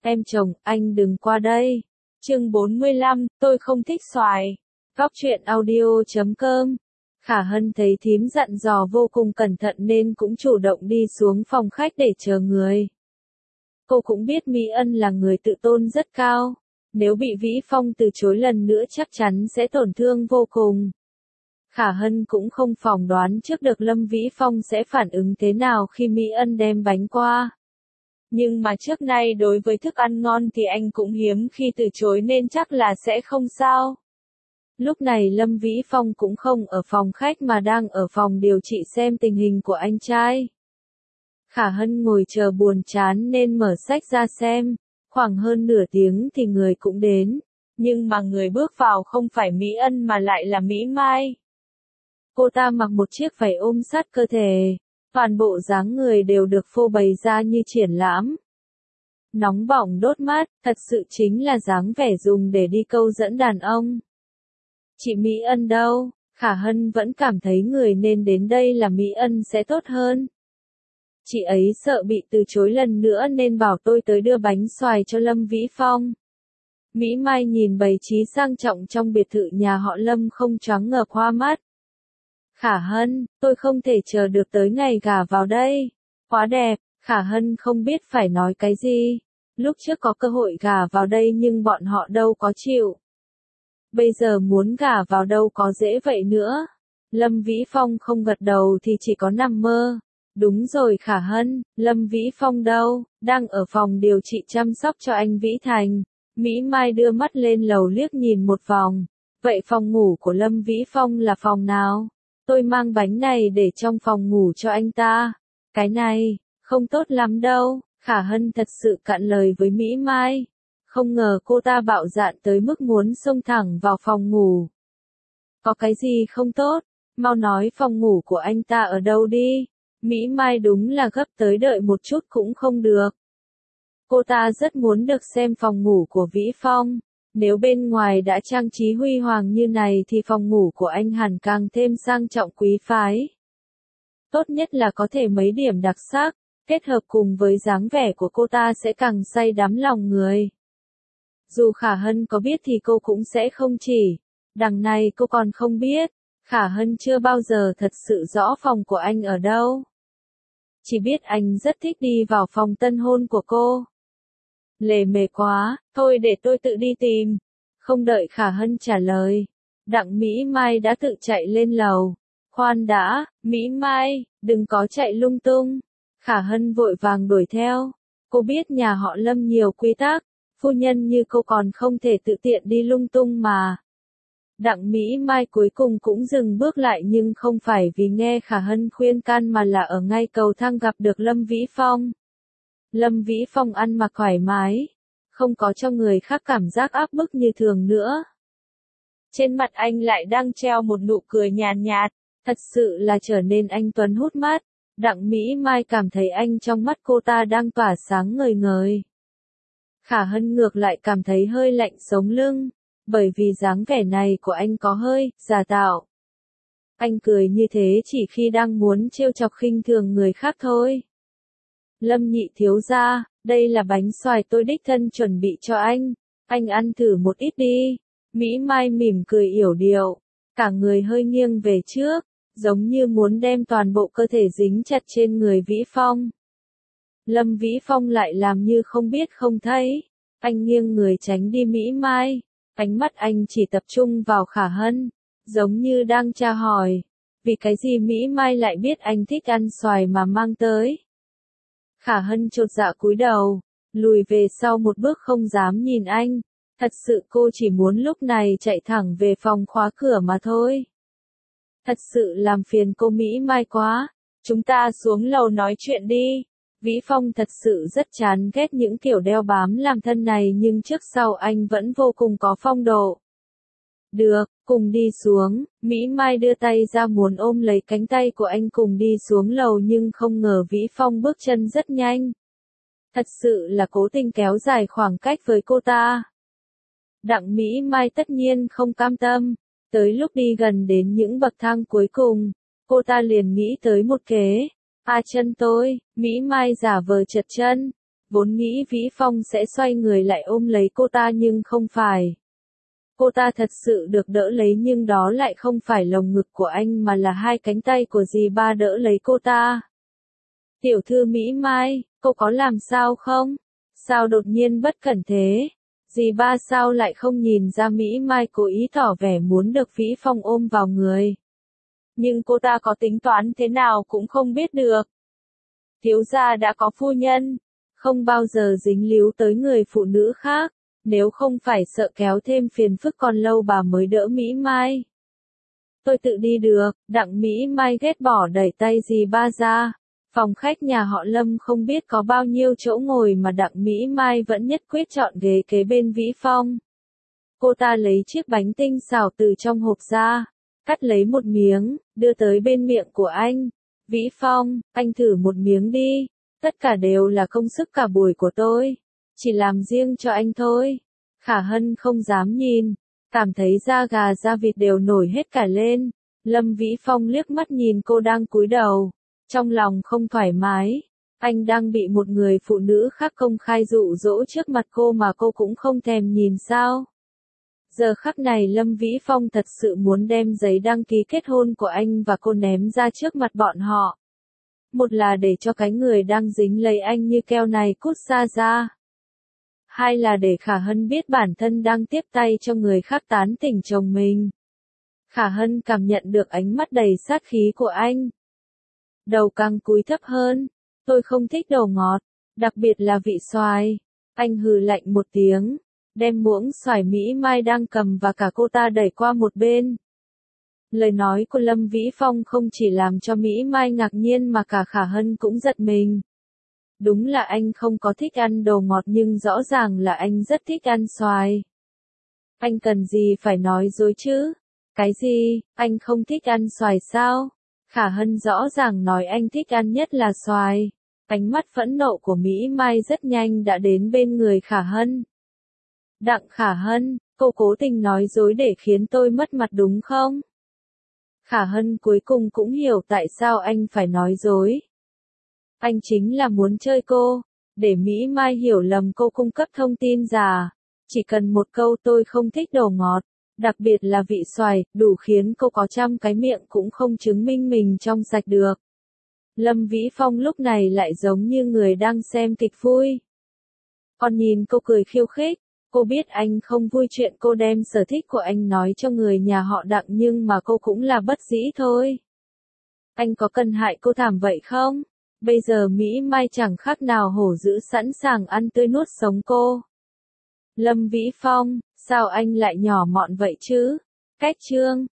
Em chồng, anh đừng qua đây. Chương 45, tôi không thích xoài. Góc truyện audio.com. Khả Hân thấy thím dặn dò vô cùng cẩn thận nên cũng chủ động đi xuống phòng khách để chờ người. Cô cũng biết Mỹ Ân là người tự tôn rất cao. Nếu bị Vĩ Phong từ chối lần nữa chắc chắn sẽ tổn thương vô cùng. Khả Hân cũng không phỏng đoán trước được Lâm Vĩ Phong sẽ phản ứng thế nào khi Mỹ Ân đem bánh qua. Nhưng mà trước nay đối với thức ăn ngon thì anh cũng hiếm khi từ chối nên chắc là sẽ không sao. Lúc này Lâm Vĩ Phong cũng không ở phòng khách mà đang ở phòng điều trị xem tình hình của anh trai. Khả Hân ngồi chờ buồn chán nên mở sách ra xem, khoảng hơn nửa tiếng thì người cũng đến, nhưng mà người bước vào không phải Mỹ Ân mà lại là Mỹ Mai. Cô ta mặc một chiếc váy ôm sát cơ thể, toàn bộ dáng người đều được phô bày ra như triển lãm. Nóng bỏng đốt mắt, thật sự chính là dáng vẻ dùng để đi câu dẫn đàn ông. Chị Mỹ Ân đâu? Khả Hân vẫn cảm thấy người nên đến đây là Mỹ Ân sẽ tốt hơn. Chị ấy sợ bị từ chối lần nữa nên bảo tôi tới đưa bánh xoài cho Lâm Vĩ Phong. Mỹ Mai nhìn bày trí sang trọng trong biệt thự nhà họ Lâm không choáng ngợp hoa mắt. Khả Hân, tôi không thể chờ được tới ngày gả vào đây. Quá đẹp, Khả Hân không biết phải nói cái gì. Lúc trước có cơ hội gả vào đây nhưng bọn họ đâu có chịu. Bây giờ muốn gả vào đâu có dễ vậy nữa. Lâm Vĩ Phong không gật đầu thì chỉ có nằm mơ. Đúng rồi Khả Hân, Lâm Vĩ Phong đâu, đang ở phòng điều trị chăm sóc cho anh Vĩ Thành. Mỹ Mai đưa mắt lên lầu liếc nhìn một vòng. Vậy phòng ngủ của Lâm Vĩ Phong là phòng nào? Tôi mang bánh này để trong phòng ngủ cho anh ta. Cái này, không tốt lắm đâu. Khả Hân thật sự cạn lời với Mỹ Mai. Không ngờ cô ta bạo dạn tới mức muốn xông thẳng vào phòng ngủ. Có cái gì không tốt? Mau nói phòng ngủ của anh ta ở đâu đi. Mỹ Mai đúng là gấp tới đợi một chút cũng không được. Cô ta rất muốn được xem phòng ngủ của Vĩ Phong. Nếu bên ngoài đã trang trí huy hoàng như này thì phòng ngủ của anh hẳn càng thêm sang trọng quý phái. Tốt nhất là có thể mấy điểm đặc sắc, kết hợp cùng với dáng vẻ của cô ta sẽ càng say đắm lòng người. Dù Khả Hân có biết thì cô cũng sẽ không chỉ. Đằng này cô còn không biết. Khả Hân chưa bao giờ thật sự rõ phòng của anh ở đâu. Chỉ biết anh rất thích đi vào phòng tân hôn của cô. Lề mề quá, thôi để tôi tự đi tìm. Không đợi Khả Hân trả lời, Đặng Mỹ Mai đã tự chạy lên lầu. Khoan đã, Mỹ Mai, đừng có chạy lung tung. Khả Hân vội vàng đuổi theo. Cô biết nhà họ Lâm nhiều quy tắc, phu nhân như cô còn không thể tự tiện đi lung tung mà. Đặng Mỹ Mai cuối cùng cũng dừng bước lại nhưng không phải vì nghe Khả Hân khuyên can mà là ở ngay cầu thang gặp được Lâm Vĩ Phong. Lâm Vĩ Phong ăn mặc thoải mái, không có cho người khác cảm giác áp bức như thường nữa. Trên mặt anh lại đang treo một nụ cười nhàn nhạt, thật sự là trở nên anh tuấn hút mắt. Đặng Mỹ Mai cảm thấy anh trong mắt cô ta đang tỏa sáng ngời ngời. Khả Hân ngược lại cảm thấy hơi lạnh sống lưng, bởi vì dáng vẻ này của anh có hơi giả tạo. Anh cười như thế chỉ khi đang muốn trêu chọc khinh thường người khác thôi. Lâm nhị thiếu gia, đây là bánh xoài tôi đích thân chuẩn bị cho anh ăn thử một ít đi. Mỹ Mai mỉm cười yểu điệu, cả người hơi nghiêng về trước, giống như muốn đem toàn bộ cơ thể dính chặt trên người Vĩ Phong. Lâm Vĩ Phong lại làm như không biết không thấy, anh nghiêng người tránh đi Mỹ Mai, ánh mắt anh chỉ tập trung vào Khả Hân, giống như đang tra hỏi, vì cái gì Mỹ Mai lại biết anh thích ăn xoài mà mang tới. Khả Hân chột dạ cúi đầu, lùi về sau một bước không dám nhìn anh, thật sự cô chỉ muốn lúc này chạy thẳng về phòng khóa cửa mà thôi. Thật sự làm phiền cô Mỹ Mai quá, chúng ta xuống lầu nói chuyện đi. Vĩ Phong thật sự rất chán ghét những kiểu đeo bám làm thân này nhưng trước sau anh vẫn vô cùng có phong độ. Được, cùng đi xuống, Mỹ Mai đưa tay ra muốn ôm lấy cánh tay của anh cùng đi xuống lầu nhưng không ngờ Vĩ Phong bước chân rất nhanh. Thật sự là cố tình kéo dài khoảng cách với cô ta. Đặng Mỹ Mai tất nhiên không cam tâm, tới lúc đi gần đến những bậc thang cuối cùng, cô ta liền nghĩ tới một kế. À chân tôi, Mỹ Mai giả vờ trật chân, Vốn nghĩ Vĩ Phong sẽ xoay người lại ôm lấy cô ta nhưng không phải. Cô ta thật sự được đỡ lấy nhưng đó lại không phải lồng ngực của anh mà là hai cánh tay của dì ba đỡ lấy cô ta. Tiểu thư Mỹ Mai, cô có làm sao không? Sao đột nhiên bất cẩn thế? Dì ba sao lại không nhìn ra Mỹ Mai cố ý tỏ vẻ muốn được Vĩ Phong ôm vào người. Nhưng cô ta có tính toán thế nào cũng không biết được. Thiếu gia đã có phu nhân, không bao giờ dính líu tới người phụ nữ khác, nếu không phải sợ kéo thêm phiền phức còn lâu bà mới đỡ Mỹ Mai. Tôi tự đi được, Đặng Mỹ Mai ghét bỏ đẩy tay dì ba ra. Phòng khách nhà họ Lâm không biết có bao nhiêu chỗ ngồi mà Đặng Mỹ Mai vẫn nhất quyết chọn ghế kế bên Vĩ Phong. Cô ta lấy chiếc bánh tinh xào từ trong hộp ra, cắt lấy một miếng, đưa tới bên miệng của anh. Vĩ Phong, anh thử một miếng đi, tất cả đều là công sức cả buổi của tôi, chỉ làm riêng cho anh thôi. Khả Hân không dám nhìn, cảm thấy da gà da vịt đều nổi hết cả lên. Lâm Vĩ Phong liếc mắt nhìn cô đang cúi đầu, trong lòng không thoải mái. Anh đang bị một người phụ nữ khác công khai dụ dỗ trước mặt cô mà cô cũng không thèm nhìn sao. Giờ khắc này Lâm Vĩ Phong thật sự muốn đem giấy đăng ký kết hôn của anh và cô ném ra trước mặt bọn họ. Một là để cho cái người đang dính lấy anh như keo này cút xa ra. Hai là để Khả Hân biết bản thân đang tiếp tay cho người khác tán tỉnh chồng mình. Khả Hân cảm nhận được ánh mắt đầy sát khí của anh. Đầu càng cúi thấp hơn. Tôi không thích đồ ngọt, đặc biệt là vị xoài. Anh hừ lạnh một tiếng, đem muỗng xoài Mỹ Mai đang cầm và cả cô ta đẩy qua một bên. Lời nói của Lâm Vĩ Phong không chỉ làm cho Mỹ Mai ngạc nhiên mà cả Khả Hân cũng giật mình. Đúng là anh không có thích ăn đồ ngọt nhưng rõ ràng là anh rất thích ăn xoài. Anh cần gì phải nói dối chứ? Cái gì, anh không thích ăn xoài sao? Khả Hân rõ ràng nói anh thích ăn nhất là xoài. Ánh mắt phẫn nộ của Mỹ Mai rất nhanh đã đến bên người Khả Hân. Đặng Khả Hân, cô cố tình nói dối để khiến tôi mất mặt đúng không? Khả Hân cuối cùng cũng hiểu tại sao anh phải nói dối. Anh chính là muốn chơi cô, để Mỹ Mai hiểu lầm cô cung cấp thông tin giả. Chỉ cần một câu tôi không thích đồ ngọt, đặc biệt là vị xoài, đủ khiến cô có 100 cái miệng cũng không chứng minh mình trong sạch được. Lâm Vĩ Phong lúc này lại giống như người đang xem kịch vui. Còn nhìn cô cười khiêu khích, cô biết anh không vui chuyện cô đem sở thích của anh nói cho người nhà họ Đặng nhưng mà cô cũng là bất dĩ thôi. Anh có cần hại cô thảm vậy không? Bây giờ Mỹ Mai chẳng khác nào hổ dữ sẵn sàng ăn tươi nuốt sống cô. Lâm Vĩ Phong, sao anh lại nhỏ mọn vậy chứ? Cách chương